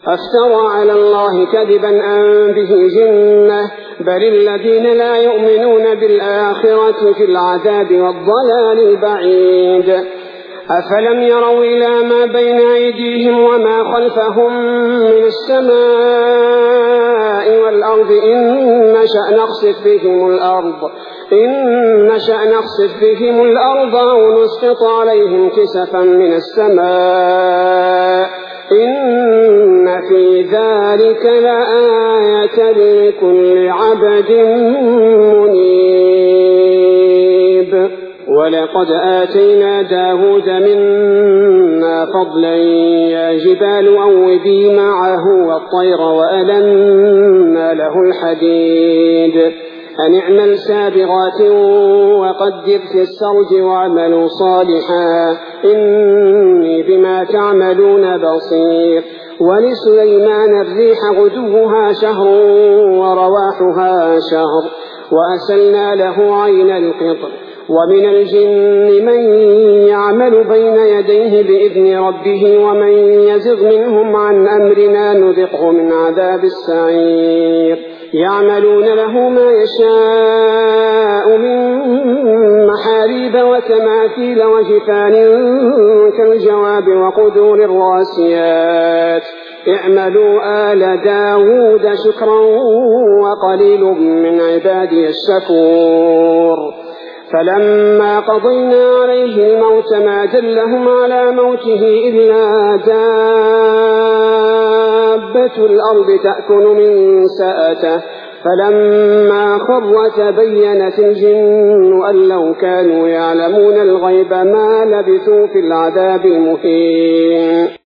أفترى على الله كذبا أم به جنة بل الذين لا يؤمنون بالآخرة في العذاب والضلال البعيد أفلم يروا إلى ما بين أيديهم وما خلفهم من السماء والأرض إن نشأ نخسف بهم الأرض أو نسقط عليهم كسفا من السماء إن في ذلك لآية لكل عبد منيب ولقد آتينا داود منا فضلا يا جبال أوبي معه والطير وألنا له الحديد أن اعمل سابغات وقدر في السرج واعملوا صالحا إني بما تعملون بصير ولسليمان الريح غدوها شهر ورواحها شهر وأسلنا له عين القطر ومن الجن من يعمل بين يديه بإذن ربه ومن يزغ منهم عن أمرنا نذقه من عذاب السعير يعملون له ما يشاء من محاريب وتماثيل وجفان كالجواب وقدور الراسيات اعملوا آل داود شكرا وقليل من عبادي الشكور فلما قضينا عليه الموت ما دلهم على موته إلا دابة الأرض تأكل من سأته فلما خر تبينت الجن أن لو كانوا يعلمون الغيب ما لبثوا في العذاب المهين.